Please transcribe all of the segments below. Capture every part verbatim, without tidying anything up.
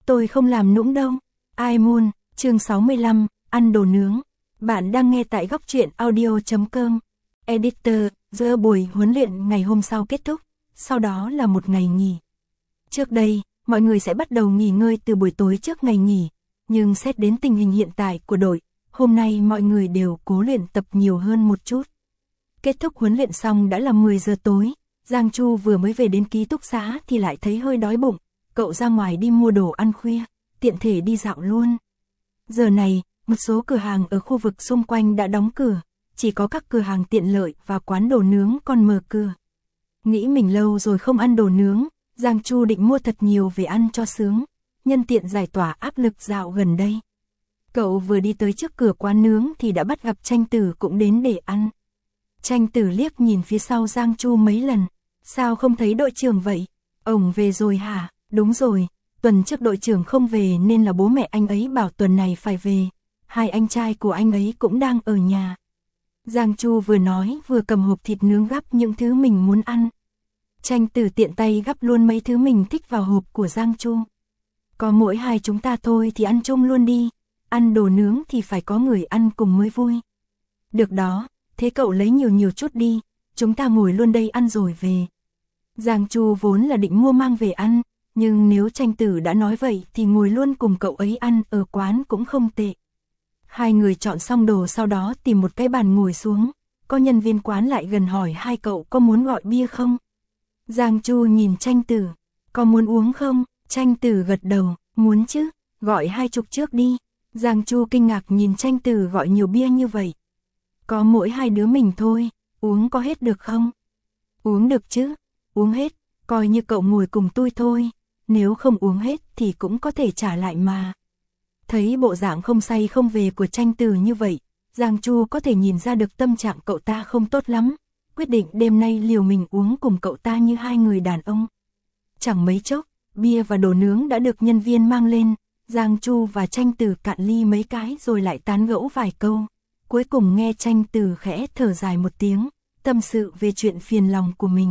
tôi không làm nũng đâu. Ai Moon, chương sáu mươi lăm, ăn đồ nướng. Bạn đang nghe tại góc truyện audio chấm com. Editor, giờ buổi huấn luyện ngày hôm sau kết thúc, sau đó là một ngày nghỉ. Trước đây, mọi người sẽ bắt đầu nghỉ ngơi từ buổi tối trước ngày nghỉ, nhưng xét đến tình hình hiện tại của đội, hôm nay mọi người đều cố luyện tập nhiều hơn một chút. Kết thúc huấn luyện xong đã là mười giờ tối, Giang Chu vừa mới về đến ký túc xá thì lại thấy hơi đói bụng, cậu ra ngoài đi mua đồ ăn khuya, tiện thể đi dạo luôn. Giờ này, một số cửa hàng ở khu vực xung quanh đã đóng cửa, chỉ có các cửa hàng tiện lợi và quán đồ nướng còn mở cửa. Nghĩ mình lâu rồi không ăn đồ nướng, Giang Chu định mua thật nhiều về ăn cho sướng, nhân tiện giải tỏa áp lực dạo gần đây. Cậu vừa đi tới trước cửa quán nướng thì đã bắt gặp Tranh Tử cũng đến để ăn. Tranh Tử liếc nhìn phía sau Giang Chu mấy lần, sao không thấy đội trưởng vậy? Ổng về rồi hả? Đúng rồi, tuần trước đội trưởng không về nên là bố mẹ anh ấy bảo tuần này phải về, hai anh trai của anh ấy cũng đang ở nhà. Giang Chu vừa nói vừa cầm hộp thịt nướng gắp những thứ mình muốn ăn. Tranh Tử tiện tay gắp luôn mấy thứ mình thích vào hộp của Giang Chu. Có mỗi hai chúng ta thôi thì ăn chung luôn đi, ăn đồ nướng thì phải có người ăn cùng mới vui. Được đó, thế cậu lấy nhiều nhiều chút đi, chúng ta ngồi luôn đây ăn rồi về. Giang Chu vốn là định mua mang về ăn, nhưng nếu Tranh Tử đã nói vậy thì ngồi luôn cùng cậu ấy ăn ở quán cũng không tệ. Hai người chọn xong đồ sau đó tìm một cái bàn ngồi xuống, có nhân viên quán lại gần hỏi hai cậu có muốn gọi bia không? Giang Chu nhìn Tranh Tử, có muốn uống không? Tranh Tử gật đầu, muốn chứ, gọi hai chục trước đi. Giang Chu kinh ngạc nhìn Tranh Tử gọi nhiều bia như vậy. Có mỗi hai đứa mình thôi, uống có hết được không? Uống được chứ, uống hết, coi như cậu ngồi cùng tôi thôi, nếu không uống hết thì cũng có thể trả lại mà. Thấy bộ dạng không say không về của Tranh Tử như vậy, Giang Chu có thể nhìn ra được tâm trạng cậu ta không tốt lắm, quyết định đêm nay liều mình uống cùng cậu ta như hai người đàn ông. Chẳng mấy chốc, bia và đồ nướng đã được nhân viên mang lên, Giang Chu và Tranh Tử cạn ly mấy cái rồi lại tán gẫu vài câu. Cuối cùng nghe Tranh Tử khẽ thở dài một tiếng, tâm sự về chuyện phiền lòng của mình.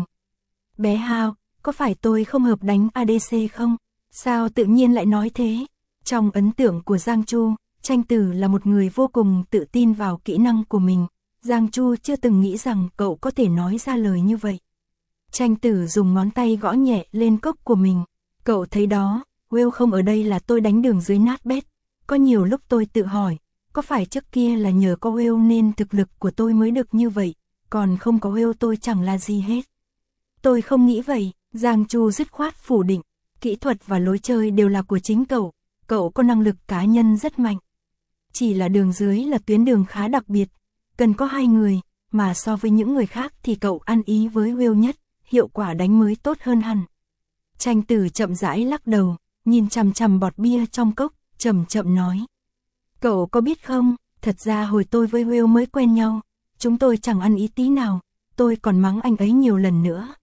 Bé Hao, có phải tôi không hợp đánh a đê xê không? Sao tự nhiên lại nói thế? Trong ấn tượng của Giang Chu, Tranh Tử là một người vô cùng tự tin vào kỹ năng của mình. Giang Chu chưa từng nghĩ rằng cậu có thể nói ra lời như vậy. Tranh Tử dùng ngón tay gõ nhẹ lên cốc của mình. Cậu thấy đó, Will không ở đây là tôi đánh đường dưới nát bét. Có nhiều lúc tôi tự hỏi, có phải trước kia là nhờ có Will nên thực lực của tôi mới được như vậy, còn không có Will tôi chẳng là gì hết. Tôi không nghĩ vậy, Giang Chu dứt khoát phủ định, kỹ thuật và lối chơi đều là của chính cậu, cậu có năng lực cá nhân rất mạnh. Chỉ là đường dưới là tuyến đường khá đặc biệt, cần có hai người, mà so với những người khác thì cậu ăn ý với Will nhất, hiệu quả đánh mới tốt hơn hẳn. Tranh Tử chậm rãi lắc đầu, nhìn chằm chằm bọt bia trong cốc, chậm chậm nói. Cậu có biết không, thật ra hồi tôi với Will mới quen nhau, chúng tôi chẳng ăn ý tí nào, tôi còn mắng anh ấy nhiều lần nữa.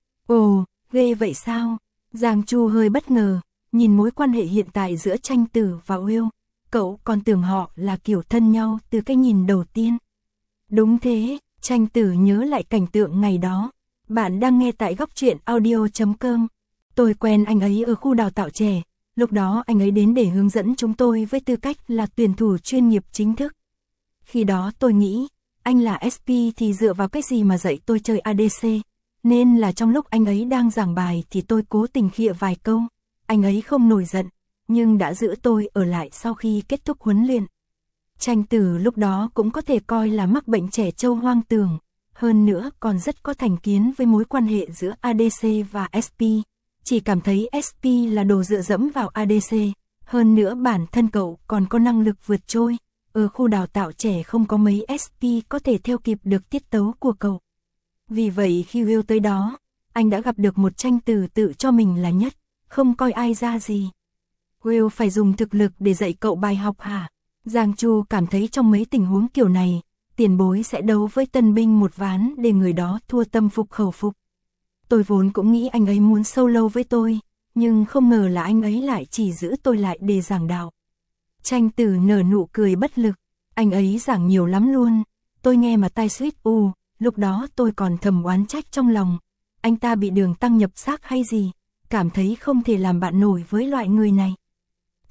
Ồ, ghê vậy sao? Giang Chu hơi bất ngờ, nhìn mối quan hệ hiện tại giữa Tranh Tử và Will, cậu còn tưởng họ là kiểu thân nhau từ cái nhìn đầu tiên. Đúng thế, Tranh Tử nhớ lại cảnh tượng ngày đó. Bạn đang nghe tại góc truyện audio chấm com. Tôi quen anh ấy ở khu đào tạo trẻ, lúc đó anh ấy đến để hướng dẫn chúng tôi với tư cách là tuyển thủ chuyên nghiệp chính thức. Khi đó tôi nghĩ, anh là ét pê thì dựa vào cái gì mà dạy tôi chơi a đê xê, nên là trong lúc anh ấy đang giảng bài thì tôi cố tình khịa vài câu. Anh ấy không nổi giận, nhưng đã giữ tôi ở lại sau khi kết thúc huấn luyện. Tranh Tử lúc đó cũng có thể coi là mắc bệnh trẻ trâu hoang tưởng, hơn nữa còn rất có thành kiến với mối quan hệ giữa a đê xê và ét pê, chỉ cảm thấy ét pê là đồ dựa dẫm vào a đê xê, hơn nữa bản thân cậu còn có năng lực vượt trội, ở khu đào tạo trẻ không có mấy ét pê có thể theo kịp được tiết tấu của cậu. Vì vậy khi Will tới đó, anh đã gặp được một Tranh Tử tự cho mình là nhất, không coi ai ra gì. Will phải dùng thực lực để dạy cậu bài học hả? Giang Chu cảm thấy trong mấy tình huống kiểu này, tiền bối sẽ đấu với tân binh một ván để người đó thua tâm phục khẩu phục. Tôi vốn cũng nghĩ anh ấy muốn solo với tôi, nhưng không ngờ là anh ấy lại chỉ giữ tôi lại để giảng đạo. Tranh Tử nở nụ cười bất lực, anh ấy giảng nhiều lắm luôn, tôi nghe mà tai suýt u, lúc đó tôi còn thầm oán trách trong lòng, anh ta bị đường tăng nhập xác hay gì, cảm thấy không thể làm bạn nổi với loại người này.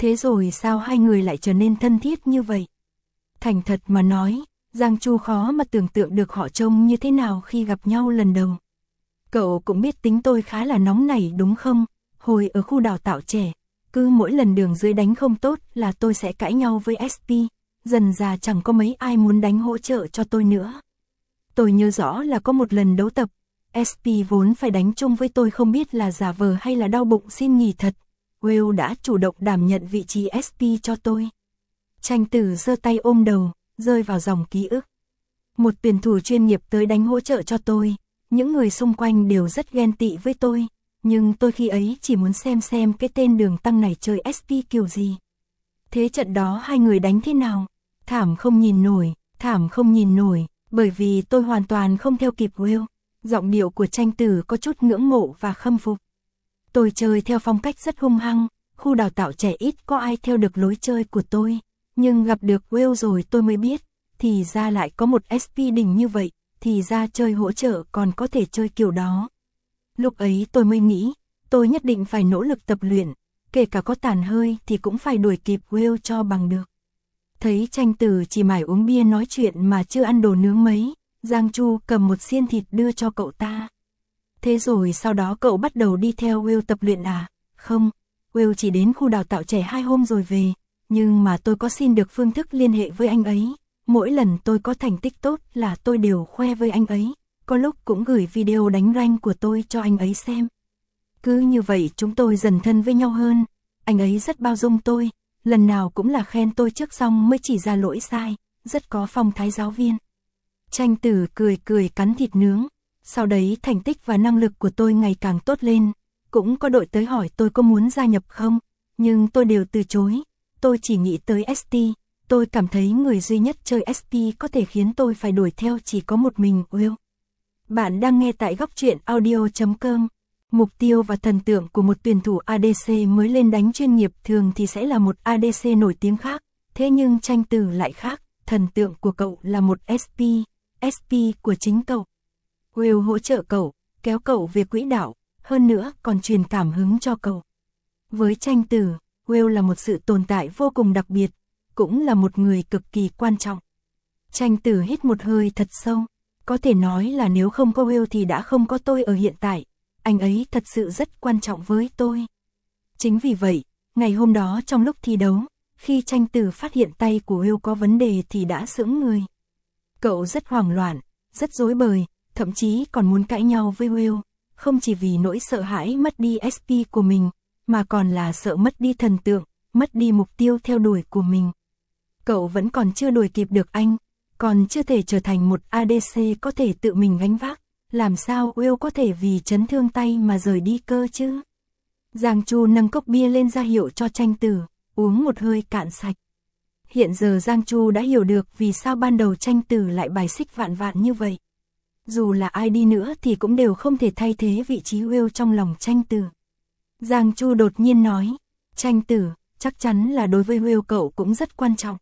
Thế rồi sao hai người lại trở nên thân thiết như vậy? Thành thật mà nói, Giang Chu khó mà tưởng tượng được họ trông như thế nào khi gặp nhau lần đầu. Cậu cũng biết tính tôi khá là nóng nảy đúng không? Hồi ở khu đào tạo trẻ, cứ mỗi lần đường dưới đánh không tốt là tôi sẽ cãi nhau với ét pê, dần dà chẳng có mấy ai muốn đánh hỗ trợ cho tôi nữa. Tôi nhớ rõ là có một lần đấu tập, ét pê vốn phải đánh chung với tôi không biết là giả vờ hay là đau bụng xin nghỉ thật. Will đã chủ động đảm nhận vị trí ét pê cho tôi. Tranh Tử giơ tay ôm đầu, rơi vào dòng ký ức. Một tuyển thủ chuyên nghiệp tới đánh hỗ trợ cho tôi, những người xung quanh đều rất ghen tị với tôi, nhưng tôi khi ấy chỉ muốn xem xem cái tên Đường Tăng này chơi ét pê kiểu gì. Thế trận đó hai người đánh thế nào? Thảm không nhìn nổi, thảm không nhìn nổi, bởi vì tôi hoàn toàn không theo kịp Will. Giọng điệu của Tranh Tử có chút ngưỡng mộ và khâm phục. Tôi chơi theo phong cách rất hung hăng, khu đào tạo trẻ ít có ai theo được lối chơi của tôi, nhưng gặp được Will rồi tôi mới biết, thì ra lại có một ét pê đỉnh như vậy, thì ra chơi hỗ trợ còn có thể chơi kiểu đó. Lúc ấy tôi mới nghĩ, tôi nhất định phải nỗ lực tập luyện, kể cả có tàn hơi thì cũng phải đuổi kịp Will cho bằng được. Thấy Tranh Tử chỉ mải uống bia nói chuyện mà chưa ăn đồ nướng mấy, Giang Chu cầm một xiên thịt đưa cho cậu ta. Thế rồi sau đó cậu bắt đầu đi theo Will tập luyện à? Không, Will chỉ đến khu đào tạo trẻ hai hôm rồi về, nhưng mà tôi có xin được phương thức liên hệ với anh ấy. Mỗi lần tôi có thành tích tốt là tôi đều khoe với anh ấy, có lúc cũng gửi video đánh rank của tôi cho anh ấy xem. Cứ như vậy chúng tôi dần thân với nhau hơn, anh ấy rất bao dung tôi, lần nào cũng là khen tôi trước xong mới chỉ ra lỗi sai, rất có phong thái giáo viên. Tranh Tử cười cười cắn thịt nướng, sau đấy thành tích và năng lực của tôi ngày càng tốt lên, cũng có đội tới hỏi tôi có muốn gia nhập không, nhưng tôi đều từ chối, tôi chỉ nghĩ tới ét tê, tôi cảm thấy người duy nhất chơi ét pê có thể khiến tôi phải đuổi theo chỉ có một mình Will. Bạn đang nghe tại góc truyện audio chấm com. Mục tiêu và thần tượng của một tuyển thủ a đê xê mới lên đánh chuyên nghiệp thường thì sẽ là một a đê xê nổi tiếng khác, thế nhưng Tranh Tử lại khác, thần tượng của cậu là một ét pê, ét pê của chính cậu. Will hỗ trợ cậu, kéo cậu về quỹ đạo, hơn nữa còn truyền cảm hứng cho cậu. Với Tranh Tử, Will là một sự tồn tại vô cùng đặc biệt, cũng là một người cực kỳ quan trọng. Tranh Tử hít một hơi thật sâu, có thể nói là nếu không có Will thì đã không có tôi ở hiện tại, anh ấy thật sự rất quan trọng với tôi. Chính vì vậy, ngày hôm đó trong lúc thi đấu, khi Tranh Tử phát hiện tay của Will có vấn đề thì đã sững người. Cậu rất hoảng loạn, rất rối bời, thậm chí còn muốn cãi nhau với Will, không chỉ vì nỗi sợ hãi mất đi ét pê của mình, mà còn là sợ mất đi thần tượng, mất đi mục tiêu theo đuổi của mình. Cậu vẫn còn chưa đuổi kịp được anh, còn chưa thể trở thành một a đê xê có thể tự mình gánh vác, làm sao Will có thể vì chấn thương tay mà rời đi cơ chứ? Giang Chu nâng cốc bia lên ra hiệu cho Tranh Tử, uống một hơi cạn sạch. Hiện giờ Giang Chu đã hiểu được vì sao ban đầu Tranh Tử lại bài xích Vạn Vạn như vậy. Dù là ai đi nữa thì cũng đều không thể thay thế vị trí Will trong lòng Tranh Tử. Giang Chu đột nhiên nói, Tranh Tử, chắc chắn là đối với Will cậu cũng rất quan trọng.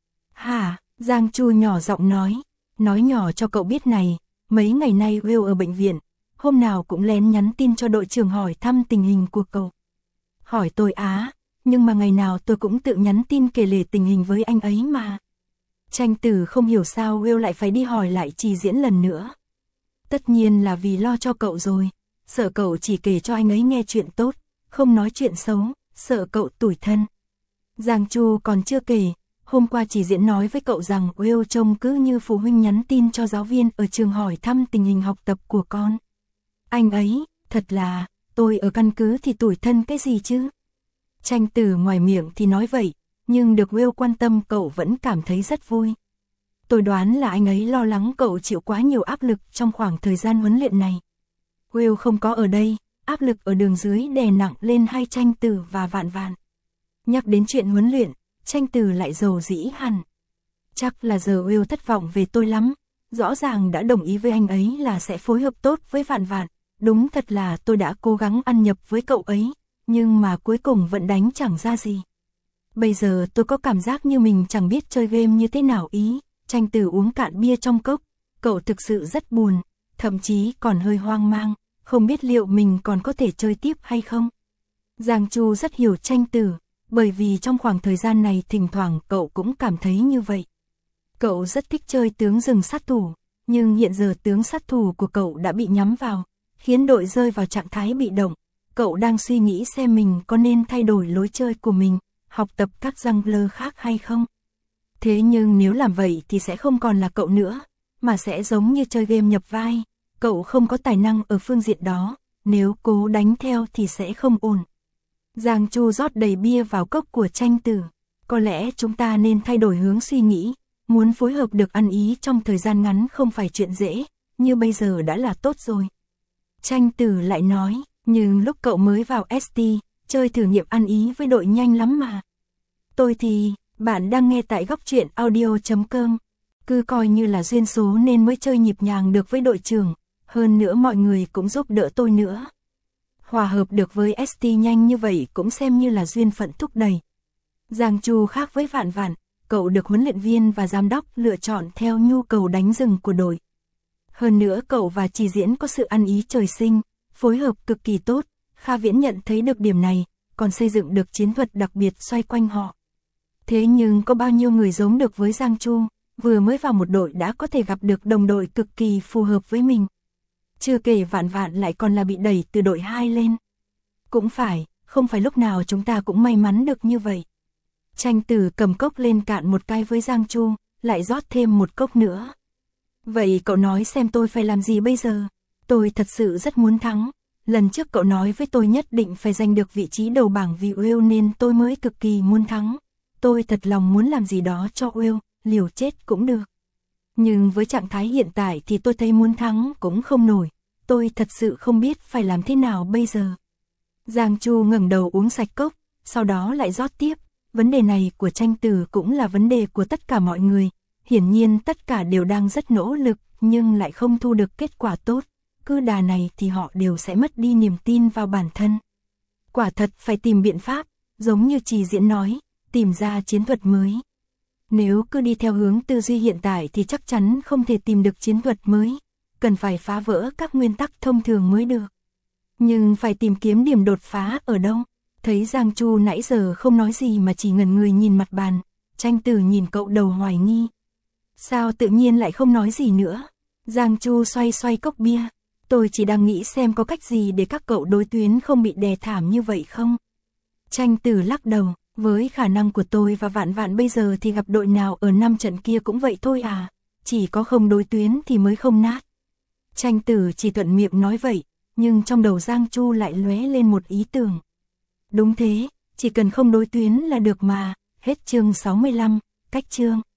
Hả? Giang Chu nhỏ giọng nói, nói nhỏ cho cậu biết này, mấy ngày nay Will ở bệnh viện, hôm nào cũng lén nhắn tin cho đội trưởng hỏi thăm tình hình của cậu. Hỏi tôi á, nhưng mà ngày nào tôi cũng tự nhắn tin kể lể tình hình với anh ấy mà. Tranh Tử không hiểu sao Will lại phải đi hỏi lại Trì Diễn lần nữa. Tất nhiên là vì lo cho cậu rồi, sợ cậu chỉ kể cho anh ấy nghe chuyện tốt, không nói chuyện xấu, sợ cậu tủi thân. Giang Chu còn chưa kể, hôm qua Trì Diễn nói với cậu rằng Will trông cứ như phụ huynh nhắn tin cho giáo viên ở trường hỏi thăm tình hình học tập của con. Anh ấy, thật là, tôi ở căn cứ thì tủi thân cái gì chứ? Tranh Tử ngoài miệng thì nói vậy, nhưng được Will quan tâm cậu vẫn cảm thấy rất vui. Tôi đoán là anh ấy lo lắng cậu chịu quá nhiều áp lực trong khoảng thời gian huấn luyện này. Will không có ở đây, áp lực ở đường dưới đè nặng lên hai Tranh Tử và Vạn Vạn. Nhắc đến chuyện huấn luyện, Tranh Tử lại rầu rĩ hẳn. Chắc là giờ Will thất vọng về tôi lắm, rõ ràng đã đồng ý với anh ấy là sẽ phối hợp tốt với Vạn Vạn, đúng thật là tôi đã cố gắng ăn nhập với cậu ấy, nhưng mà cuối cùng vẫn đánh chẳng ra gì. Bây giờ tôi có cảm giác như mình chẳng biết chơi game như thế nào ý. Tranh Tử uống cạn bia trong cốc, cậu thực sự rất buồn, thậm chí còn hơi hoang mang, không biết liệu mình còn có thể chơi tiếp hay không. Giang Chu rất hiểu Tranh Tử, bởi vì trong khoảng thời gian này thỉnh thoảng cậu cũng cảm thấy như vậy. Cậu rất thích chơi tướng rừng sát thủ, nhưng hiện giờ tướng sát thủ của cậu đã bị nhắm vào, khiến đội rơi vào trạng thái bị động. Cậu đang suy nghĩ xem mình có nên thay đổi lối chơi của mình, học tập các jungler khác hay không. Thế nhưng nếu làm vậy thì sẽ không còn là cậu nữa, mà sẽ giống như chơi game nhập vai. Cậu không có tài năng ở phương diện đó, nếu cố đánh theo thì sẽ không ổn. Giang Chu rót đầy bia vào cốc của Tranh Tử. Có lẽ chúng ta nên thay đổi hướng suy nghĩ, muốn phối hợp được ăn ý trong thời gian ngắn không phải chuyện dễ, như bây giờ đã là tốt rồi. Tranh Tử lại nói, nhưng lúc cậu mới vào ét tê, chơi thử nghiệm ăn ý với đội nhanh lắm mà. Tôi thì, bạn đang nghe tại góc truyện audio chấm com. Cứ coi như là duyên số nên mới chơi nhịp nhàng được với đội trưởng, hơn nữa mọi người cũng giúp đỡ tôi nữa. Hòa hợp được với ét tê nhanh như vậy cũng xem như là duyên phận thúc đẩy. Giang Chu khác với Vạn Vạn, cậu được huấn luyện viên và giám đốc lựa chọn theo nhu cầu đánh rừng của đội. Hơn nữa cậu và Chỉ Diễn có sự ăn ý trời sinh, phối hợp cực kỳ tốt, Kha Viễn nhận thấy được điểm này, còn xây dựng được chiến thuật đặc biệt xoay quanh họ. Thế nhưng có bao nhiêu người giống được với Giang Chu, vừa mới vào một đội đã có thể gặp được đồng đội cực kỳ phù hợp với mình. Chưa kể Vạn Vạn lại còn là bị đẩy từ đội hai lên. Cũng phải, không phải lúc nào chúng ta cũng may mắn được như vậy. Tranh Tử cầm cốc lên cạn một cái với Giang Chu, lại rót thêm một cốc nữa. Vậy cậu nói xem tôi phải làm gì bây giờ? Tôi thật sự rất muốn thắng. Lần trước cậu nói với tôi nhất định phải giành được vị trí đầu bảng vì Will nên tôi mới cực kỳ muốn thắng. Tôi thật lòng muốn làm gì đó cho Will, liều chết cũng được. Nhưng với trạng thái hiện tại thì tôi thấy muốn thắng cũng không nổi. Tôi thật sự không biết phải làm thế nào bây giờ. Giang Chu ngẩng đầu uống sạch cốc, sau đó lại rót tiếp. Vấn đề này của Tranh Tử cũng là vấn đề của tất cả mọi người. Hiển nhiên tất cả đều đang rất nỗ lực nhưng lại không thu được kết quả tốt. Cứ đà này thì họ đều sẽ mất đi niềm tin vào bản thân. Quả thật phải tìm biện pháp, giống như Chỉ Diễn nói, tìm ra chiến thuật mới. Nếu cứ đi theo hướng tư duy hiện tại thì chắc chắn không thể tìm được chiến thuật mới. Cần phải phá vỡ các nguyên tắc thông thường mới được. Nhưng phải tìm kiếm điểm đột phá ở đâu? Thấy Giang Chu nãy giờ không nói gì mà chỉ ngẩn người nhìn mặt bàn, Tranh Tử nhìn cậu đầu hoài nghi. Sao tự nhiên lại không nói gì nữa? Giang Chu xoay xoay cốc bia. Tôi chỉ đang nghĩ xem có cách gì để các cậu đối tuyến không bị đè thảm như vậy không? Tranh Tử lắc đầu, với khả năng của tôi và Vạn Vạn bây giờ thì gặp đội nào ở năm trận kia cũng vậy thôi à, chỉ có không đối tuyến thì mới không nát. Tranh Tử chỉ thuận miệng nói vậy, nhưng trong đầu Giang Chu lại lóe lên một ý tưởng. Đúng thế, chỉ cần không đối tuyến là được mà. Hết chương sáu mươi lăm, cách chương.